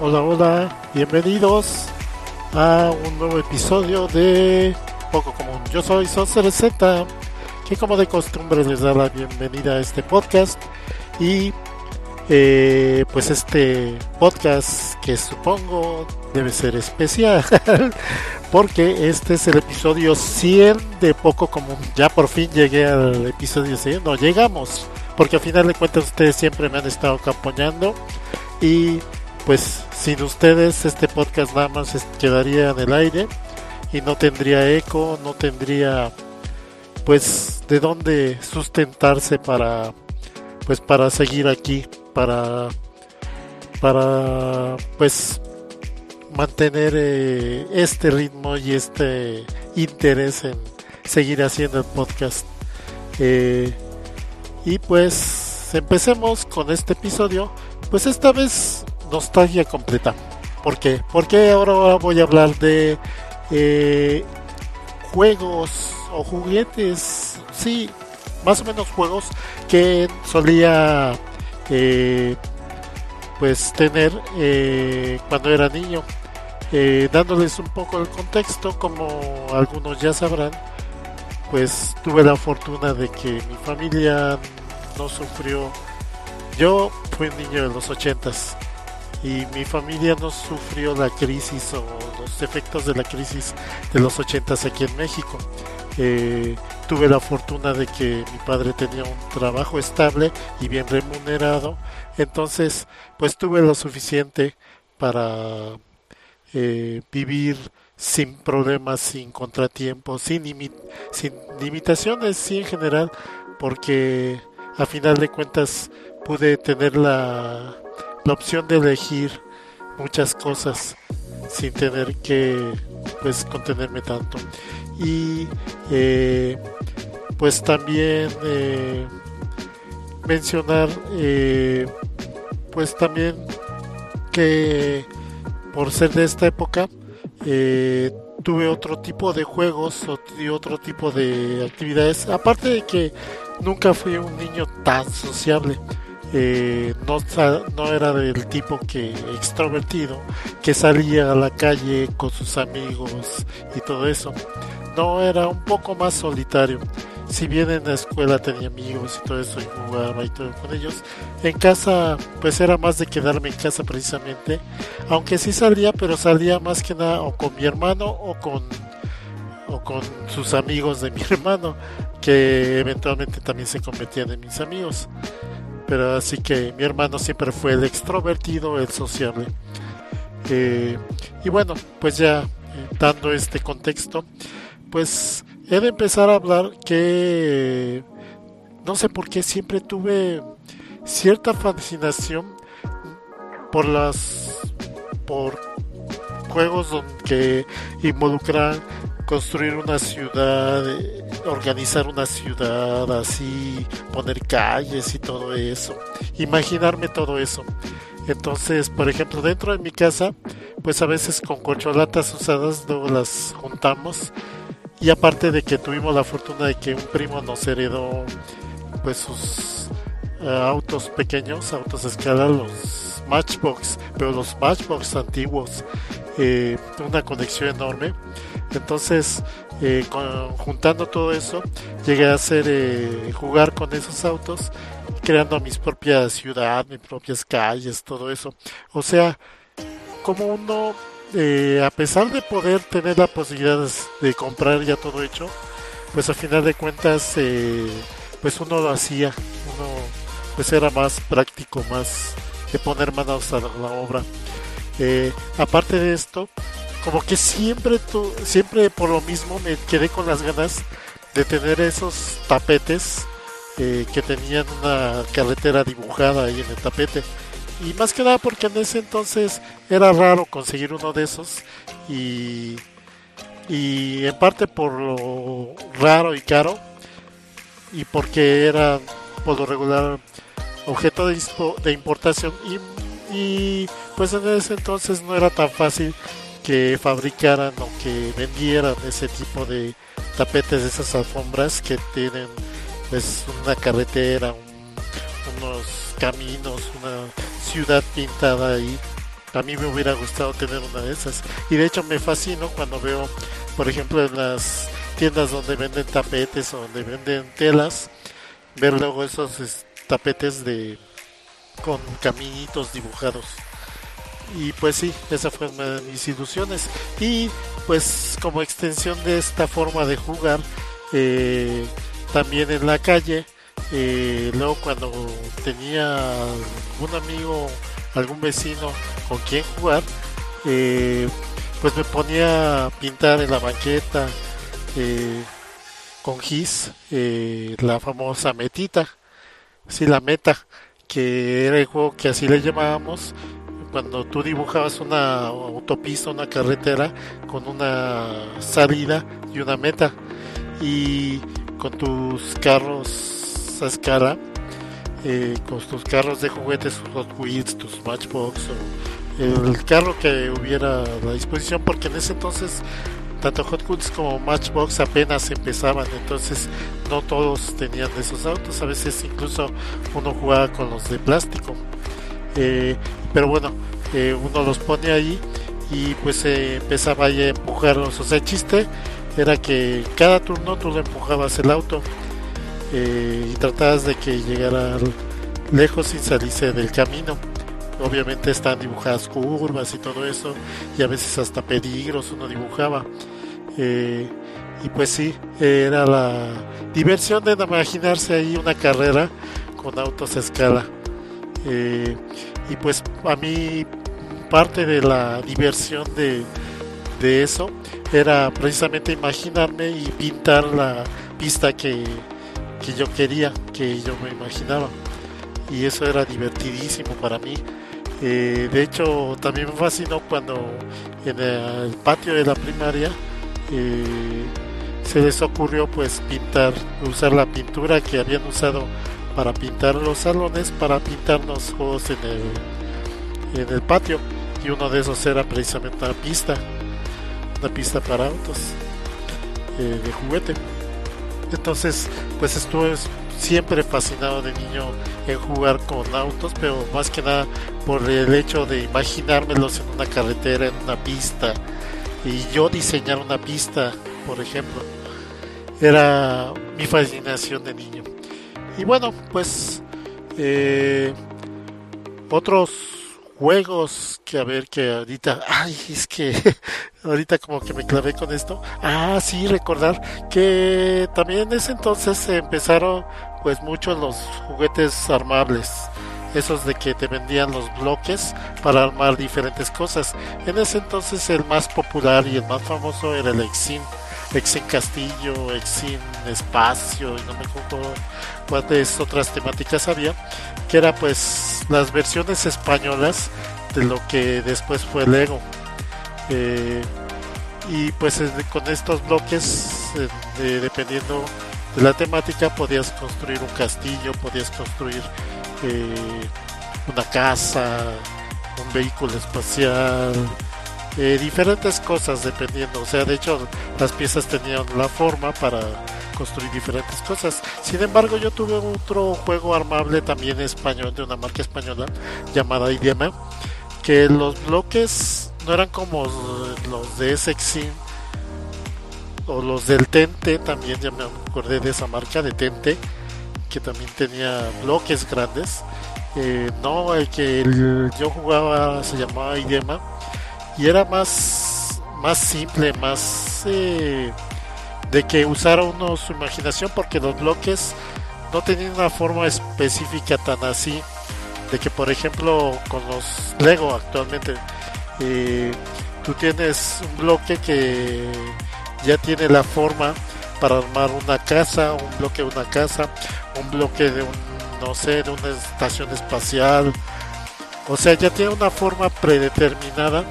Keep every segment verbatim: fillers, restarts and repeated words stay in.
Hola, hola, bienvenidos a un nuevo episodio de Poco Común. Yo soy Sonser Z, que como de costumbre les da la bienvenida a este podcast. Y eh, pues este podcast que supongo debe ser especial porque este es el episodio cien de Poco Común. Ya por fin llegué al episodio cien, no llegamos, porque al final de cuentas ustedes siempre me han estado acompañando y pues sin ustedes este podcast nada más quedaría en el aire y no tendría eco, no tendría pues de dónde sustentarse para pues para seguir aquí, para para pues mantener eh, este ritmo y este interés en seguir haciendo el podcast. Eh, y pues empecemos con este episodio. Pues esta vez nostalgia completa. ¿Por qué? Porque ahora voy a hablar de eh, juegos o juguetes, sí, más o menos juegos que solía eh, pues tener eh, cuando era niño. Eh, dándoles un poco el contexto, como algunos ya sabrán, pues tuve la fortuna de que mi familia no sufrió. Yo fui un niño de los ochentas y mi familia no sufrió la crisis o los efectos de la crisis de los ochentas aquí en México. Eh, tuve la fortuna de que mi padre tenía un trabajo estable y bien remunerado, entonces pues tuve lo suficiente para eh, vivir sin problemas, sin contratiempos, sin, imi- sin limitaciones, sí, en general, porque a final de cuentas pude tener la, la opción de elegir muchas cosas sin tener que pues contenerme tanto. Y eh, pues también eh, mencionar eh, pues también que por ser de esta época eh, tuve otro tipo de juegos y otro tipo de actividades, aparte de que nunca fui un niño tan sociable. Eh, no, no era del tipo que extrovertido que salía a la calle con sus amigos y todo eso. No, era un poco más solitario. Si bien en la escuela tenía amigos y todo eso y jugaba y todo con ellos, en casa pues era más de quedarme en casa precisamente, aunque sí salía, pero salía más que nada o con mi hermano o con o con sus amigos de mi hermano, que eventualmente también se convertían en mis amigos. Pero así que mi hermano siempre fue el extrovertido, el sociable. Eh, y bueno, pues ya eh, dando este contexto, pues he de empezar a hablar que eh, no sé por qué siempre tuve cierta fascinación por las por juegos que involucran construir una ciudad, organizar una ciudad así, poner calles y todo eso, imaginarme todo eso. Entonces, por ejemplo, dentro de mi casa, pues a veces con corcholatas usadas luego las juntamos, y aparte de que tuvimos la fortuna de que un primo nos heredó pues sus uh, autos pequeños, autos a escala, los Matchbox, pero los Matchbox antiguos, eh, una conexión enorme. Entonces, eh, con, juntando todo eso, llegué a hacer eh, jugar con esos autos, creando mis propias ciudades, mis propias calles, todo eso. O sea, como uno, eh, a pesar de poder tener la posibilidad de, de comprar ya todo hecho, pues a final de cuentas, eh, pues uno lo hacía, uno pues era más práctico, más de poner manos a la, la obra. Eh, aparte de esto, como que siempre, tu, siempre por lo mismo me quedé con las ganas de tener esos tapetes eh, que tenían una carretera dibujada ahí en el tapete. Y más que nada porque en ese entonces era raro conseguir uno de esos. Y, y en parte por lo raro y caro. Y porque era por lo regular objeto de, de importación. Y, y pues en ese entonces no era tan fácil que fabricaran o que vendieran ese tipo de tapetes, de esas alfombras que tienen pues una carretera, un, unos caminos, una ciudad pintada ahí a mí me hubiera gustado tener una de esas. Y de hecho me fascino cuando veo, por ejemplo, en las tiendas donde venden tapetes o donde venden telas, ver luego esos es, tapetes de con caminitos dibujados. Y pues sí, esa fue una de mis ilusiones. Y pues como extensión de esta forma de jugar, eh, también en la calle, eh, luego cuando tenía algún amigo, algún vecino con quien jugar, eh, pues me ponía a pintar en la banqueta eh, con gis, eh, la famosa metita, sí, la meta, que era el juego que así le llamábamos cuando tú dibujabas una autopista, una carretera con una salida y una meta, y con tus carros a escala, eh, con tus carros de juguetes, tus Hot Wheels, tus Matchbox o el carro que hubiera a la disposición, porque en ese entonces tanto Hot Wheels como Matchbox apenas empezaban, entonces no todos tenían esos autos, a veces incluso uno jugaba con los de plástico. Eh, pero bueno, eh, uno los pone ahí y pues eh, empezaba ahí a empujarlos. O sea, el chiste era que cada turno tú le empujabas el auto eh, y tratabas de que llegara lejos sin salirse del camino. Obviamente están dibujadas curvas y todo eso, y a veces hasta peligros uno dibujaba. Eh, y pues sí, era la diversión de imaginarse ahí una carrera con autos a escala. Eh, y pues a mí parte de la diversión de, de eso era precisamente imaginarme y pintar la pista que, que yo quería, que yo me imaginaba, y eso era divertidísimo para mí. Eh, de hecho también me fascinó cuando en el patio de la primaria eh, se les ocurrió pues pintar, usar la pintura que habían usado para pintar los salones, para pintar los juegos en el, en el patio, y uno de esos era precisamente una pista, una pista para autos eh, de juguete. Entonces pues estuve siempre fascinado de niño en jugar con autos, pero más que nada por el hecho de imaginármelos en una carretera, en una pista, y yo diseñar una pista, por ejemplo, era mi fascinación de niño. Y bueno, pues eh, otros juegos que a ver que ahorita, ay, es que ahorita como que me clavé con esto. Ah, sí, recordar que también en ese entonces se empezaron pues muchos los juguetes armables, esos de que te vendían los bloques para armar diferentes cosas. En ese entonces el más popular y el más famoso era el Exim. Exim Castillo, Exim Espacio, y no me acuerdo cuántas otras temáticas había, que era pues las versiones españolas de lo que después fue Lego. Eh, y pues con estos bloques, eh, de, dependiendo de la temática, podías construir un castillo, podías construir eh, una casa, un vehículo espacial, Eh, diferentes cosas dependiendo, o sea, de hecho las piezas tenían la forma para construir diferentes cosas. Sin embargo, yo tuve otro juego armable también español, de una marca española llamada Idema, que los bloques no eran como los de Exim o los del Tente, también ya me acordé de esa marca de Tente, que también tenía bloques grandes. Eh, no, el que el, yo jugaba se llamaba Idema, y era más más simple, más eh, de que usara uno su imaginación, porque los bloques no tenían una forma específica tan así, de que por ejemplo con los Lego actualmente eh, tú tienes un bloque que ya tiene la forma para armar una casa, un bloque de una casa, un bloque de un, no sé, de una estación espacial, o sea, ya tiene una forma predeterminada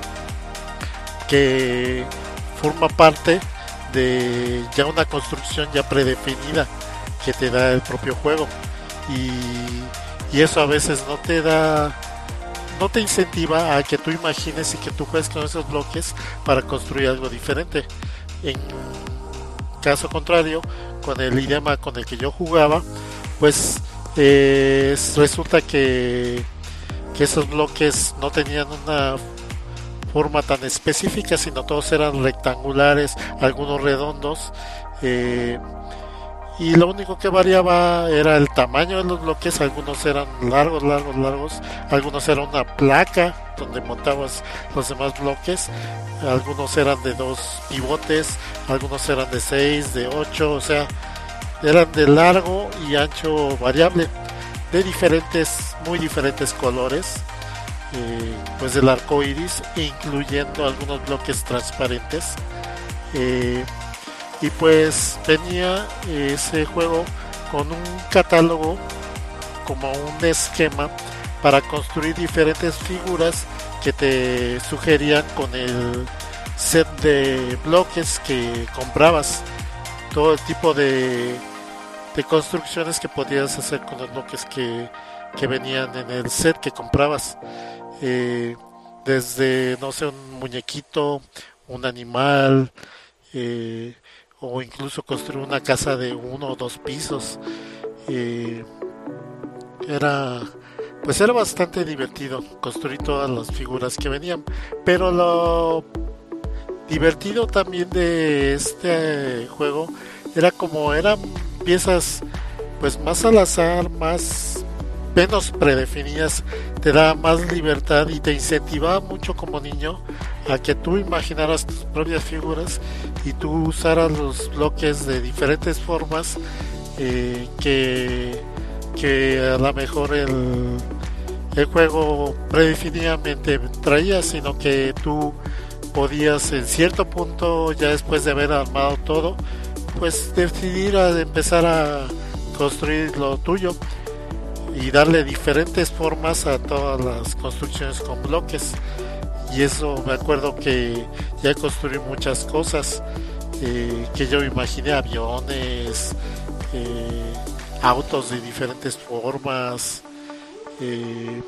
que forma parte de ya una construcción ya predefinida que te da el propio juego, y, y eso a veces no te da, no te incentiva a que tú imagines y que tú juegues con esos bloques para construir algo diferente. En caso contrario, con el idioma con el que yo jugaba, pues eh, resulta que que esos bloques no tenían una forma tan específica, sino todos eran rectangulares, algunos redondos, eh, y lo único que variaba era el tamaño de los bloques. Algunos eran largos, largos, largos, algunos eran una placa donde montabas los demás bloques, algunos eran de dos pivotes, algunos eran de seis, de ocho, o sea, eran de largo y ancho variable, de diferentes, muy diferentes colores, eh, pues del arco iris, incluyendo algunos bloques transparentes. eh, y pues venía ese juego con un catálogo, como un esquema para construir diferentes figuras que te sugerían con el set de bloques que comprabas, todo el tipo de, de construcciones que podías hacer con los bloques que, que venían en el set que comprabas, eh, desde, no sé, un muñequito, un animal, eh, o incluso construir una casa de uno o dos pisos. eh, era pues era bastante divertido construir todas las figuras que venían, pero lo divertido también de este juego era como eran piezas pues más al azar, más menos predefinidas, te da más libertad y te incentivaba mucho como niño a que tú imaginaras tus propias figuras y tú usaras los bloques de diferentes formas, eh, que, que a lo mejor el, el juego predefinidamente traía, sino que tú podías en cierto punto, ya después de haber armado todo, pues decidir a empezar a construir lo tuyo y darle diferentes formas a todas las construcciones con bloques. Y eso me acuerdo que ya construí muchas cosas, eh, que yo imaginé, aviones, eh, autos de diferentes formas, eh,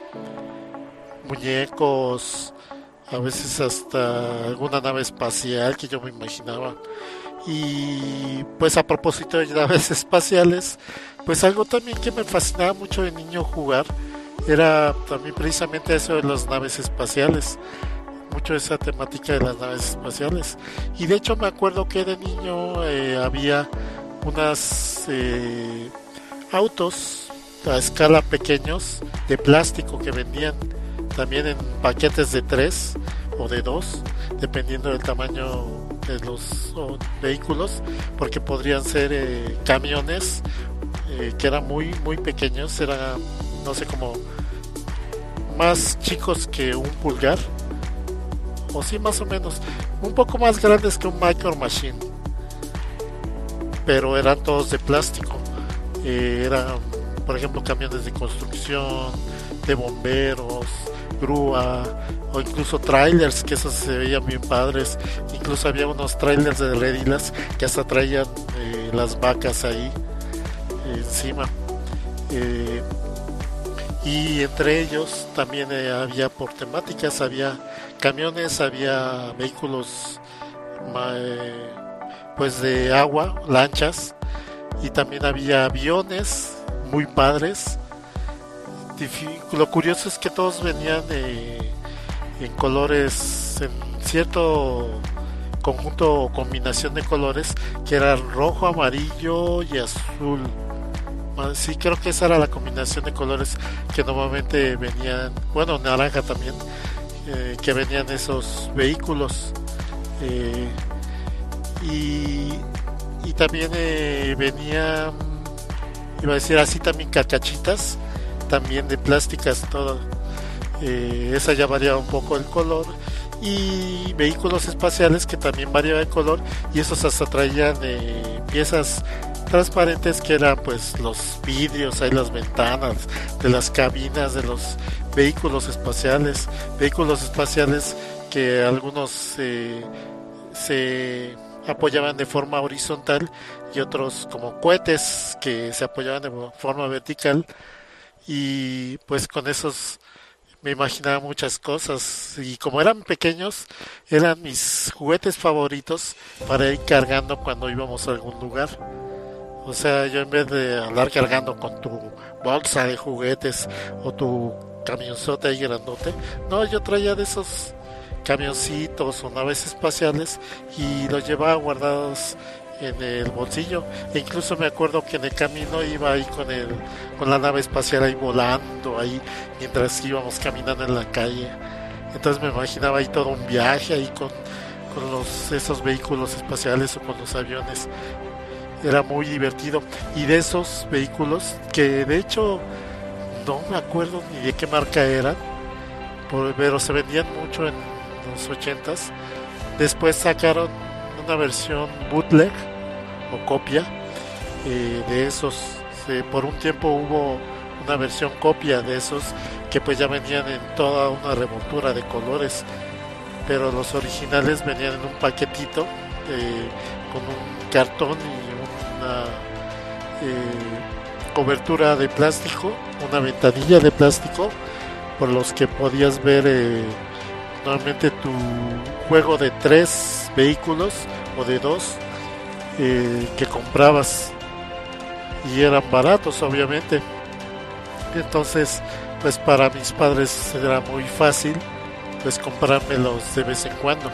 muñecos, a veces hasta alguna nave espacial que yo me imaginaba. Y pues a propósito de naves espaciales, pues algo también que me fascinaba mucho de niño jugar era también precisamente eso de las naves espaciales, mucho esa temática de las naves espaciales. Y de hecho me acuerdo que de niño eh, había unas eh, autos a escala pequeños de plástico que vendían también en paquetes de tres o de dos, dependiendo del tamaño de los oh, vehículos, porque podrían ser eh, camiones eh, que eran muy muy pequeños, eran, no sé, como más chicos que un pulgar, o sí, más o menos, un poco más grandes que un Micro Machine, pero eran todos de plástico. Eh, eran, por ejemplo, camiones de construcción, de bomberos, grúa, o incluso trailers, que esos se veían bien padres. Incluso había unos trailers de redilas que hasta traían eh, las vacas ahí eh, encima. Eh, y entre ellos también eh, había por temáticas, había camiones, había vehículos eh, pues de agua, lanchas, y también había aviones muy padres. Lo curioso es que todos venían eh, en colores, en cierto conjunto o combinación de colores, que era rojo, amarillo y azul. Sí, creo que esa era la combinación de colores que normalmente venían, bueno, naranja también, eh, que venían esos vehículos. Eh, y, y también eh, venían, iba a decir así, también cacachitas, también de plásticas, todo. Eh, esa ya variaba un poco el color. Y vehículos espaciales que también variaba el color, y esos hasta traían eh, piezas transparentes que eran pues los vidrios, ahí las ventanas de las cabinas de los vehículos espaciales. Vehículos espaciales que algunos eh, se apoyaban de forma horizontal y otros como cohetes que se apoyaban de forma vertical, y pues con esos me imaginaba muchas cosas, y como eran pequeños eran mis juguetes favoritos para ir cargando cuando íbamos a algún lugar. O sea, yo en vez de andar cargando con tu bolsa de juguetes o tu camionzote ahí grandote. No, yo traía de esos camioncitos o naves espaciales y los llevaba guardados en el bolsillo. E incluso me acuerdo que en el camino iba ahí con el con la nave espacial ahí volando ahí mientras íbamos caminando en la calle. Entonces me imaginaba ahí todo un viaje ahí con, con los esos vehículos espaciales o con los aviones. Era muy divertido. Y de esos vehículos, que de hecho no me acuerdo ni de qué marca eran, pero se vendían mucho en los ochentas. Después sacaron una versión bootleg o copia eh, de esos. Eh, por un tiempo hubo una versión copia de esos que pues ya venían en toda una revoltura de colores, pero los originales venían en un paquetito eh, con un cartón y una eh, cobertura de plástico, una ventanilla de plástico por los que podías ver eh, normalmente tu juego de tres vehículos o de dos eh, que comprabas, y eran baratos obviamente. Entonces pues para mis padres era muy fácil pues comprármelos de vez en cuando.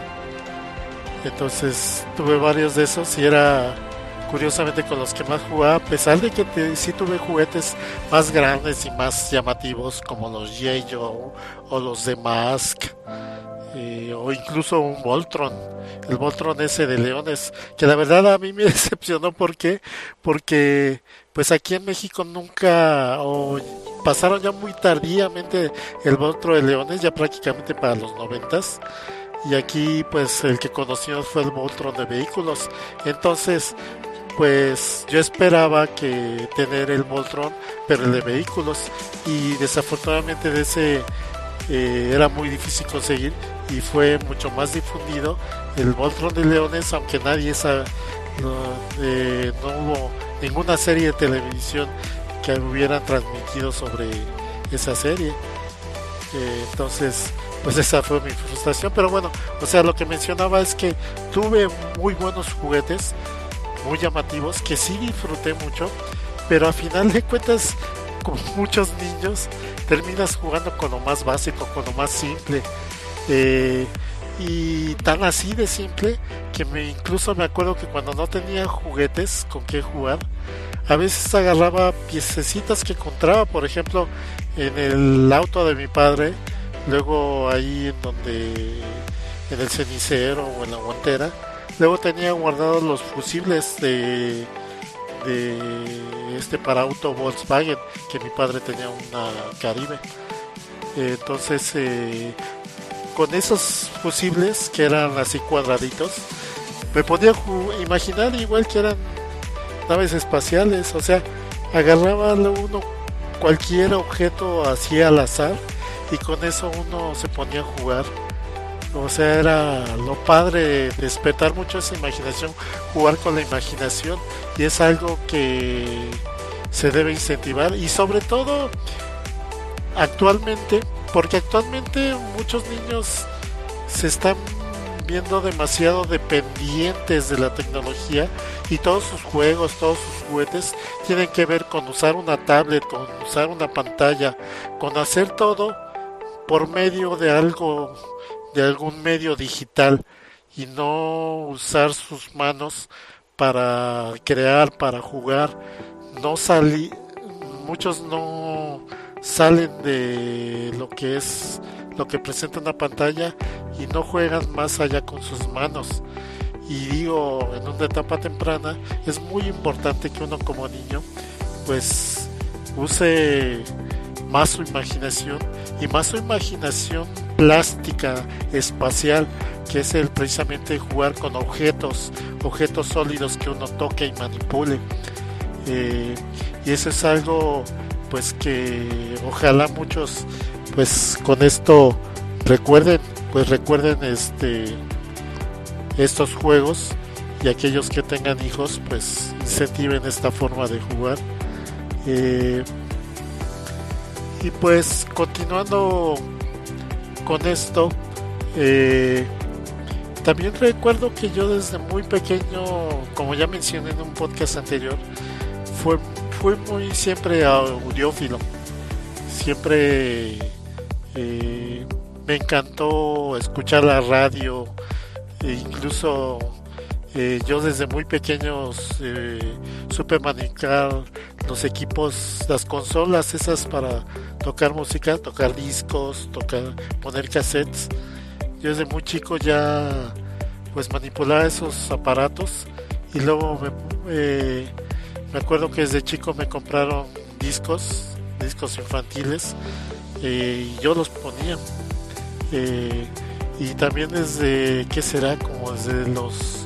Entonces tuve varios de esos y era curiosamente con los que más jugaba, a pesar de que te, sí tuve juguetes más grandes y más llamativos como los G I. Joe o los de Mask eh, o incluso un Voltron, el Voltron ese de leones, que la verdad a mí me decepcionó. ¿Por qué? Porque pues aquí en México nunca, o pasaron ya muy tardíamente el Voltron de leones, ya prácticamente para los noventas, y aquí pues el que conocimos fue el Voltron de vehículos. Entonces pues yo esperaba que tener el Voltron pero el de vehículos, y desafortunadamente de ese eh, era muy difícil conseguir, y fue mucho más difundido el Voltron de leones, aunque nadie sabe, no, eh, no hubo ninguna serie de televisión que hubieran transmitido sobre esa serie. Eh, entonces pues esa fue mi frustración, pero bueno, o sea, lo que mencionaba es que tuve muy buenos juguetes, muy llamativos, que sí disfruté mucho, pero a final de cuentas, como muchos niños, terminas jugando con lo más básico, con lo más simple, eh, y tan así de simple que me incluso me acuerdo que cuando no tenía juguetes con qué jugar, a veces agarraba piececitas que encontraba, por ejemplo en el auto de mi padre, luego ahí en donde en el cenicero o en la guantera, luego tenía guardados los fusibles de de este para auto Volkswagen, que mi padre tenía una Caribe. Eh, entonces eh, con esos fusibles que eran así cuadraditos, me podía ju- imaginar igual que eran naves espaciales. O sea, agarraba uno cualquier objeto así al azar y con eso uno se ponía a jugar. O sea, era lo padre, despertar mucho esa imaginación, jugar con la imaginación, y es algo que se debe incentivar, y sobre todo actualmente, porque actualmente muchos niños se están viendo demasiado dependientes de la tecnología, y todos sus juegos, todos sus juguetes tienen que ver con usar una tablet, con usar una pantalla, con hacer todo por medio de algo, de algún medio digital, y no usar sus manos para crear, para jugar. No salí, muchos no salen de lo que es lo que presenta una pantalla y no juegan más allá con sus manos. Y digo, en una etapa temprana es muy importante que uno como niño pues use más su imaginación, y más su imaginación plástica, espacial, que es el precisamente jugar con objetos, objetos sólidos que uno toque y manipule. Eh, y eso es algo pues que ojalá muchos pues con esto recuerden, pues recuerden este estos juegos, y aquellos que tengan hijos pues incentiven esta forma de jugar. Eh, y pues continuando con esto, eh, también recuerdo que yo desde muy pequeño, como ya mencioné en un podcast anterior, fue, fui muy siempre audiófilo. Siempre Eh, me encantó escuchar la radio, e incluso eh, yo desde muy pequeños eh, supe manejar los equipos, las consolas esas para tocar música, tocar discos, tocar, poner cassettes. Yo desde muy chico ya pues manipulaba esos aparatos y luego me, eh, me acuerdo que desde chico me compraron discos, discos infantiles, eh, y yo los ponía. Eh, y también desde, ¿qué será? Como desde los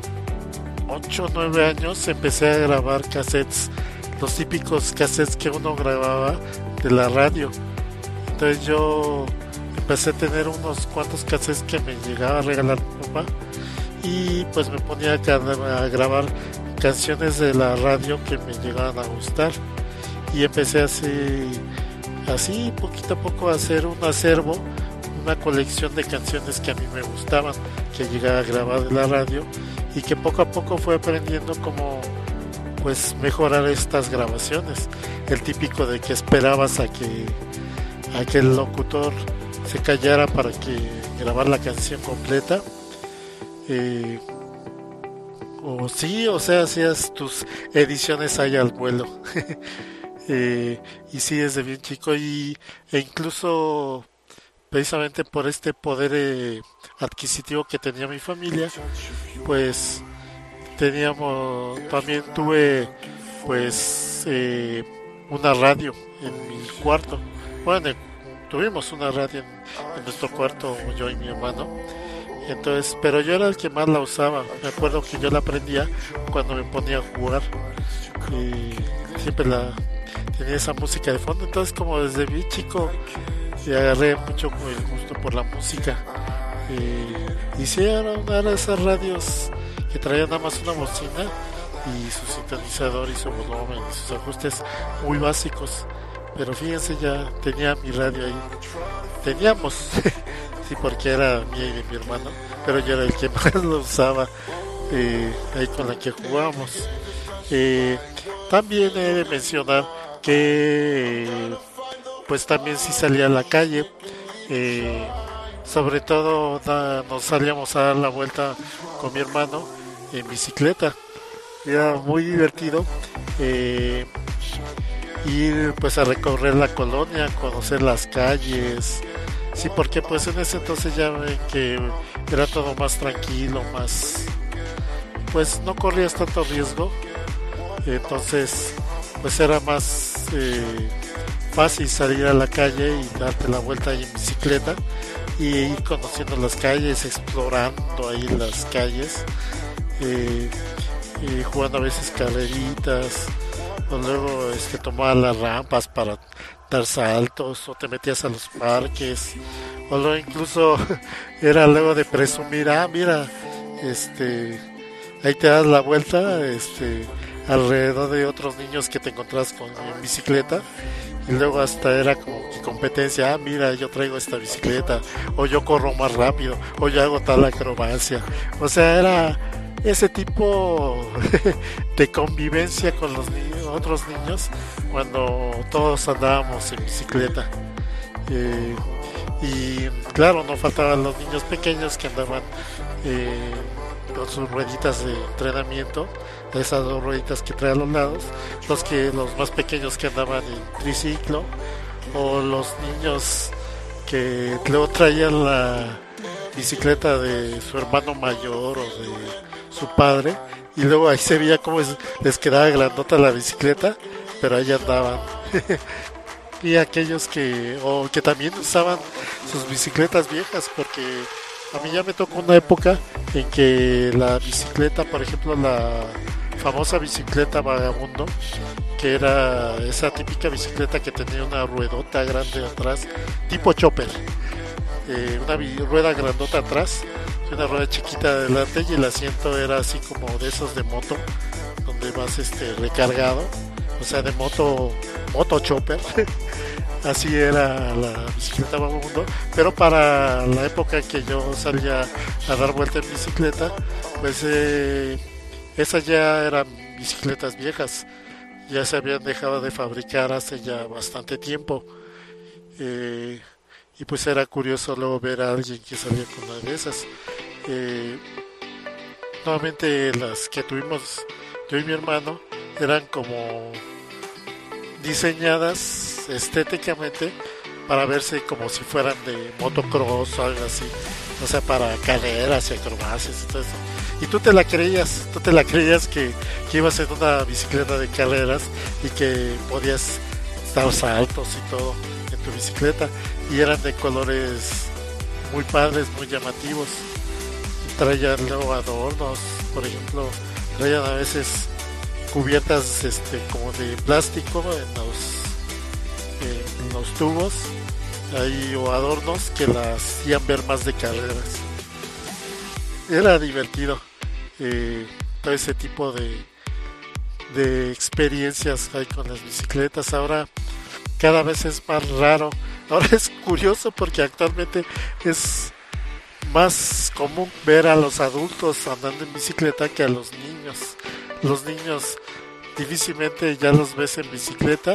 ocho o nueve años empecé a grabar cassettes, los típicos cassettes que uno grababa de la radio. Entonces yo empecé a tener unos cuantos cassettes que me llegaba a regalar mi papá y pues me ponía a grabar canciones de la radio que me llegaban a gustar y empecé así, así poquito a poco a hacer un acervo, una colección de canciones que a mí me gustaban, que llegaba a grabar de la radio y que poco a poco fue aprendiendo cómo pues mejorar estas grabaciones. El típico de que esperabas a que, a que el locutor se callara para que grabar la canción completa. Eh, o sí, o sea, hacías tus ediciones ahí al vuelo. eh, y sí, desde bien chico y, e incluso precisamente por este poder eh, adquisitivo que tenía mi familia, pues teníamos, también tuve pues eh, una radio en mi cuarto. Bueno, tuvimos una radio en, en nuestro cuarto, yo y mi hermano. Entonces, pero yo era el que más la usaba. Me acuerdo que yo la aprendía cuando me ponía a jugar y siempre la tenía esa música de fondo. Entonces, como desde bien chico y agarré mucho el gusto por la música. Eh, y sí, era una de esas radios que traía nada más una bocina y su sintonizador y su volumen y sus ajustes muy básicos. Pero fíjense, ya tenía mi radio ahí. Teníamos, sí, porque era mía y de mi hermano, pero yo era el que más lo usaba, eh, ahí con la que jugábamos. Eh, también he de mencionar que eh, pues también sí salía a la calle, eh, sobre todo da, nos salíamos a dar la vuelta con mi hermano en bicicleta. Era muy divertido eh, ir pues a recorrer la colonia, conocer las calles. Sí, porque pues en ese entonces ya ven que era todo más tranquilo, más, pues no corrías tanto riesgo, entonces pues era más eh, fácil salir a la calle y darte la vuelta ahí en bicicleta y ir conociendo las calles, explorando ahí las calles, eh, y jugando a veces carreritas, o luego este, tomaba las rampas para dar saltos, o te metías a los parques, o luego incluso era luego de presumir, ah, mira, este, ahí te das la vuelta, este, alrededor de otros niños que te encontrás con en bicicleta, y luego hasta era como que competencia, ah, mira, yo traigo esta bicicleta, o yo corro más rápido, o yo hago tal acrobacia, o sea, era ese tipo de convivencia con los niños, otros niños, cuando todos andábamos en bicicleta. Eh, y claro, no faltaban los niños pequeños que andaban eh, con sus rueditas de entrenamiento, esas dos rueditas que trae a los lados, los que los más pequeños que andaban en triciclo, o los niños que luego traían la bicicleta de su hermano mayor o de su padre, y luego ahí se veía cómo es, les quedaba grandota la bicicleta, pero ahí andaban. Y aquellos que, o que también usaban sus bicicletas viejas, porque a mí ya me tocó una época en que la bicicleta, por ejemplo, la famosa bicicleta Vagabundo, que era esa típica bicicleta que tenía una ruedota grande atrás, tipo chopper, eh, una rueda grandota atrás y una rueda chiquita adelante, y el asiento era así como de esos de moto, donde vas este recargado, o sea, de moto, moto chopper. Así era la bicicleta Vagabundo, pero para la época que yo salía a dar vuelta en bicicleta, pues eh, esas ya eran bicicletas viejas, ya se habían dejado de fabricar hace ya bastante tiempo. Eh, y pues era curioso luego ver a alguien que salía con una de esas. Eh, Nuevamente las que tuvimos yo y mi hermano eran como diseñadas estéticamente para verse como si fueran de motocross o algo así, o sea, para carreras y acrobacias y todo eso. Y tú te la creías, tú te la creías que, que ibas en una bicicleta de carreras y que podías dar saltos y todo en tu bicicleta, y eran de colores muy padres, muy llamativos. Traían luego adornos, por ejemplo, traían a veces cubiertas este, como de plástico en los, en los tubos ahí, o adornos que las hacían ver más de carreras. Era divertido, eh, todo ese tipo de, de experiencias hay con las bicicletas. Ahora cada vez es más raro. Ahora es curioso porque actualmente es más común ver a los adultos andando en bicicleta que a los niños. Los niños difícilmente ya los ves en bicicleta,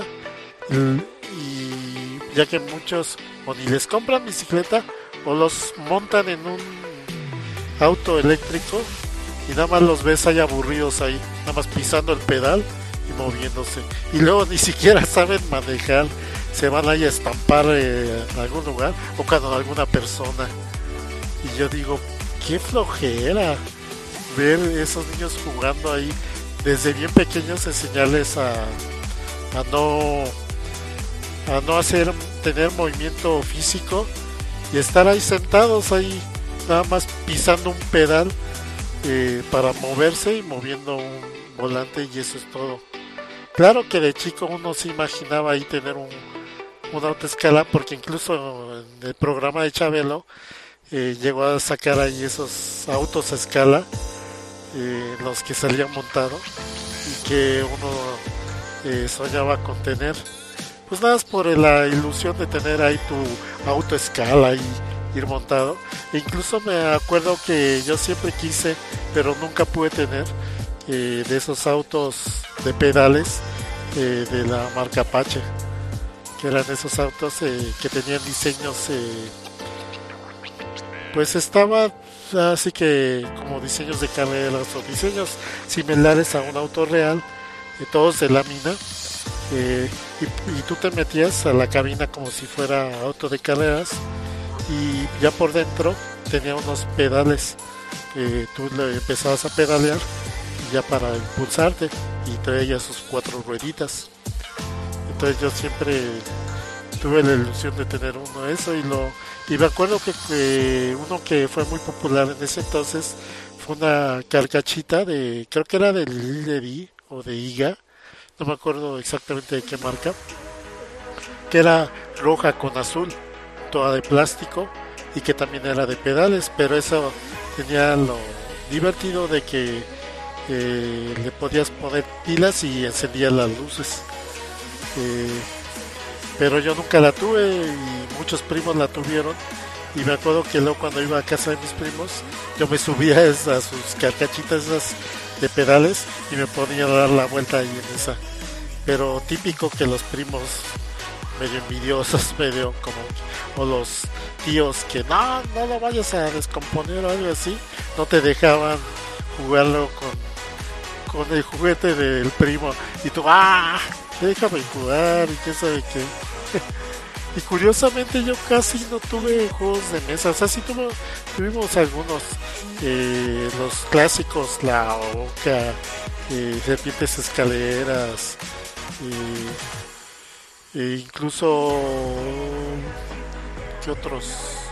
y ya que muchos o ni les compran bicicleta o los montan en un auto eléctrico y nada más los ves ahí aburridos ahí, nada más pisando el pedal y moviéndose, y luego ni siquiera saben manejar, se van ahí a estampar eh, en algún lugar o con alguna persona. Y yo digo, qué flojera ver esos niños jugando ahí desde bien pequeños, enseñarles a, a no a no hacer tener movimiento físico y estar ahí sentados ahí nada más pisando un pedal eh, para moverse y moviendo un volante, y eso es todo. Claro que de chico uno se imaginaba ahí tener un, un autoescala, porque incluso en el programa de Chabelo eh, llegó a sacar ahí esos autos a escala, eh, los que salían montados y que uno eh, soñaba con tener, pues nada más por la ilusión de tener ahí tu auto a escala y ir montado. E incluso me acuerdo que yo siempre quise, pero nunca pude tener eh, de esos autos de pedales eh, de la marca Apache, que eran esos autos eh, que tenían diseños eh, pues estaba así que como diseños de carreras o diseños similares a un auto real, eh, todos de lámina, eh, y, y tú te metías a la cabina como si fuera auto de carreras, y ya por dentro tenía unos pedales, eh, tú le empezabas a pedalear ya para impulsarte, y traía sus cuatro rueditas. Entonces yo siempre tuve la ilusión de tener uno de eso, y lo y me acuerdo que, que uno que fue muy popular en ese entonces fue una carcachita de, creo que era de Lillery o de Iga, no me acuerdo exactamente de qué marca, que era roja con azul, toda de plástico, y que también era de pedales, pero eso tenía lo divertido de que eh, le podías poner pilas y encendía las luces. Eh, pero yo nunca la tuve y muchos primos la tuvieron, y me acuerdo que luego cuando iba a casa de mis primos yo me subía a, esa, a sus carcachitas esas de pedales y me ponía a dar la vuelta ahí en esa. Pero típico que los primos medio envidiosos, medio como, o los tíos que no, no lo vayas a descomponer o algo así, no te dejaban jugarlo con, con el juguete del primo, y tú, ah, déjame jugar y qué sabe qué. Y curiosamente yo casi no tuve juegos de mesa, o sea, sí tuvo, tuvimos algunos, eh, los clásicos, la Oca, eh, serpientes escaleras, eh, e incluso, ¿qué otros?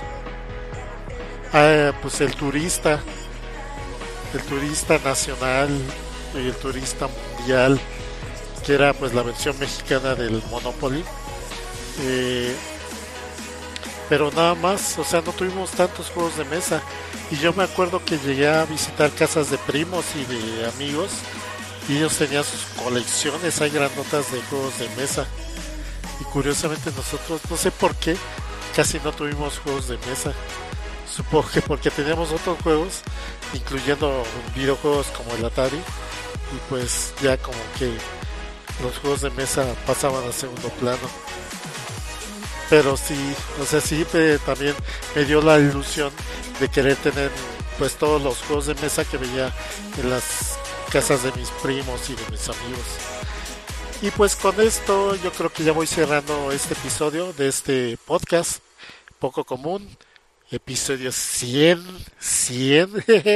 Ah, pues el turista, el turista nacional y el turista mundial, que era pues la versión mexicana del Monopoly. Eh, pero nada más, o sea, no tuvimos tantos juegos de mesa. Y yo me acuerdo que llegué a visitar casas de primos y de amigos, y ellos tenían sus colecciones, hay grandotas de juegos de mesa. Y curiosamente nosotros, no sé por qué, casi no tuvimos juegos de mesa. Supongo que porque teníamos otros juegos, incluyendo videojuegos como el Atari, y pues ya como que los juegos de mesa pasaban a segundo plano. pero sí, o sea, sí me, también me dio la ilusión de querer tener pues todos los juegos de mesa que veía en las casas de mis primos y de mis amigos. Y pues con esto yo creo que ya voy cerrando este episodio de este podcast poco común, episodio cien, cien,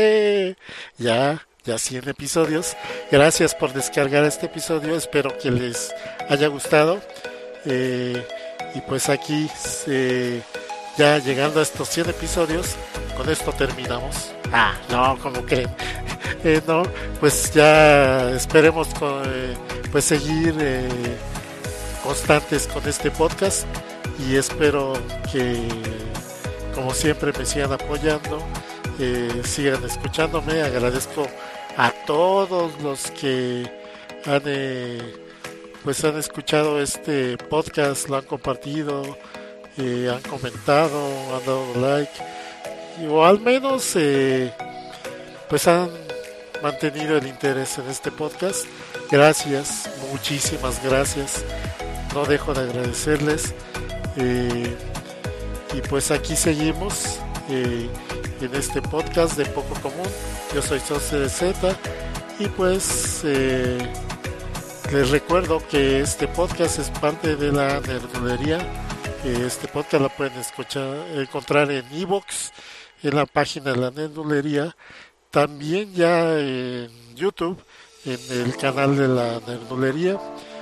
ya, ya cien episodios. Gracias por descargar este episodio, espero que les haya gustado. Eh, y pues aquí, eh, ya llegando a estos cien episodios, con esto terminamos. Ah, no, como creen. Eh, no, pues ya esperemos con, eh, pues seguir eh, constantes con este podcast y espero que, como siempre, me sigan apoyando, eh, sigan escuchándome. Agradezco a todos los que han eh, pues han escuchado este podcast, lo han compartido, eh, han comentado, han dado like y, o al menos eh, pues han mantenido el interés en este podcast. Gracias, muchísimas gracias, no dejo de agradecerles. Eh, y pues aquí seguimos eh, en este podcast de Poco Común. Yo soy Soce de Z y pues eh, les recuerdo que este podcast es parte de la Nerdulería. Eh, este podcast lo pueden escuchar, encontrar en iVoox, en la página de la Nerdulería, también ya en YouTube, en el canal de la Nerdulería,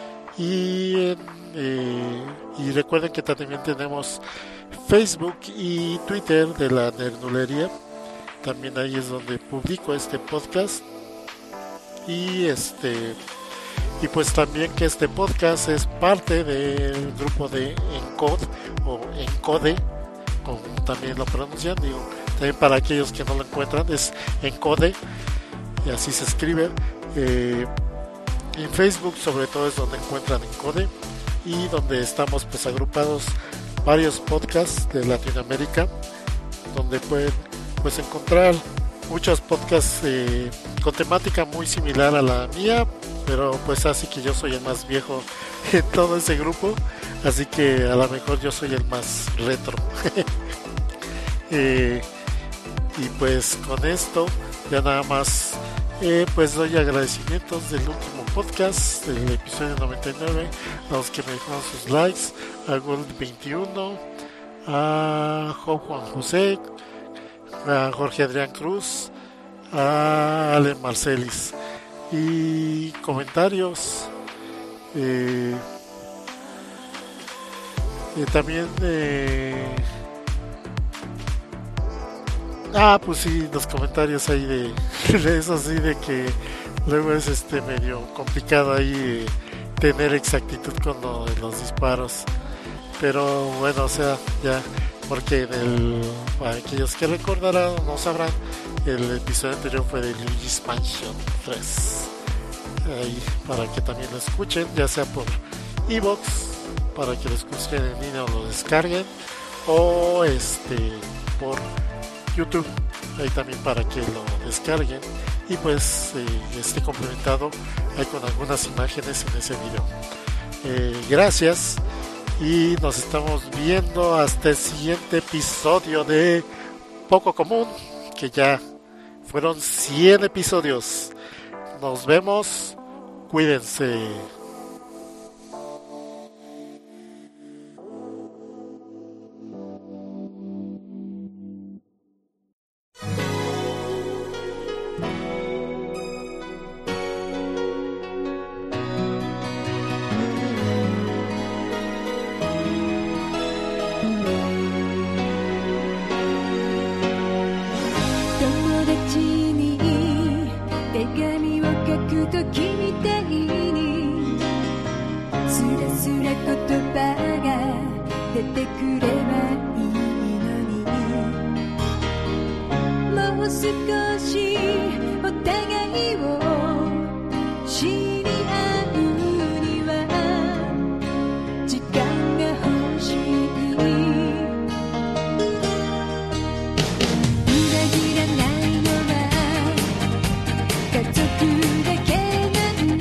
y en, eh, y recuerden que también tenemos Facebook y Twitter de la Nerdulería. También ahí es donde publico este podcast. Y este y pues también que este podcast es parte del grupo de Encode o Encode, como también lo pronuncian, digo, también para aquellos que no lo encuentran, es Encode, y así se escribe. Eh, en Facebook sobre todo es donde encuentran Encode, y donde estamos pues agrupados varios podcasts de Latinoamérica, donde pueden pues encontrar muchos podcasts eh, con temática muy similar a la mía, pero pues así que yo soy el más viejo en todo ese grupo, así que a lo mejor yo soy el más retro. eh, y pues con esto ya nada más eh, pues doy agradecimientos del último podcast, del episodio noventa y nueve, a los que me dejaron sus likes, a Gold veintiuno, a Job Juan José, a Jorge Adrián Cruz, a Ale Marcelis, y comentarios eh, eh, también eh, ah pues sí, los comentarios ahí de, de eso sí, de que luego es este medio complicado ahí eh, tener exactitud con lo de los disparos, pero bueno, o sea, ya, porque en el, para aquellos que recordarán o no sabrán, el episodio anterior fue de Luigi's Mansion tres. Ahí, para que también lo escuchen, ya sea por iVoox, para que lo escuchen en línea o lo descarguen, o este por YouTube, ahí también para que lo descarguen y pues eh, esté complementado ahí con algunas imágenes en ese video. Eh, gracias. Y nos estamos viendo hasta el siguiente episodio de Poco Común, que ya fueron cien episodios. Nos vemos, cuídense.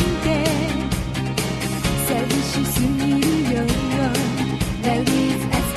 Love is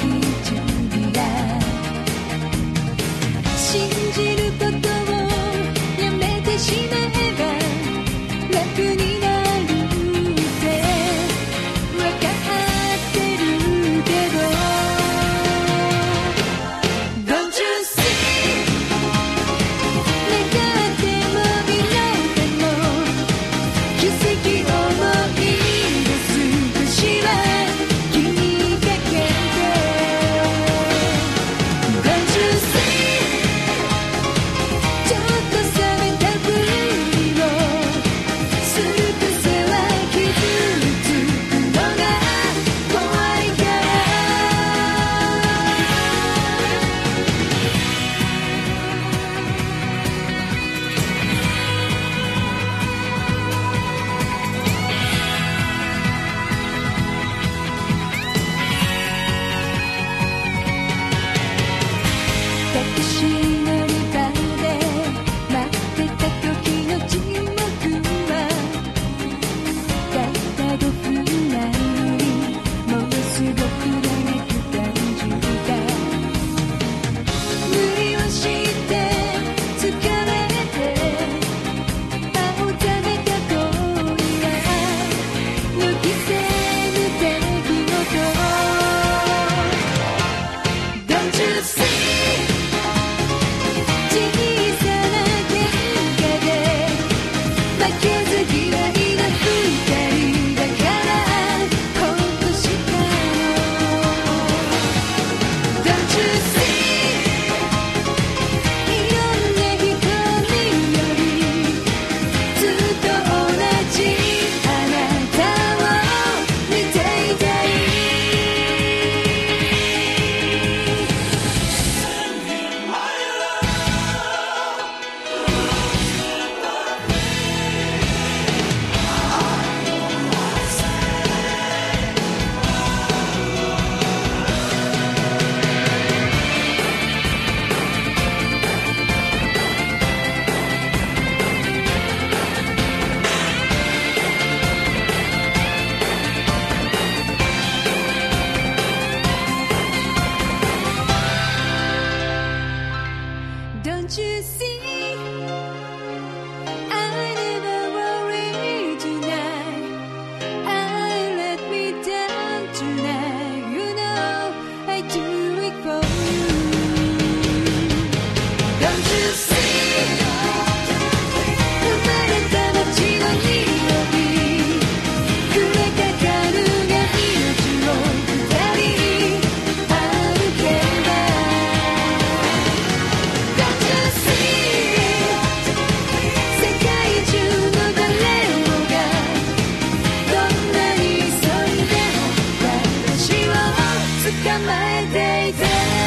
捕まえていて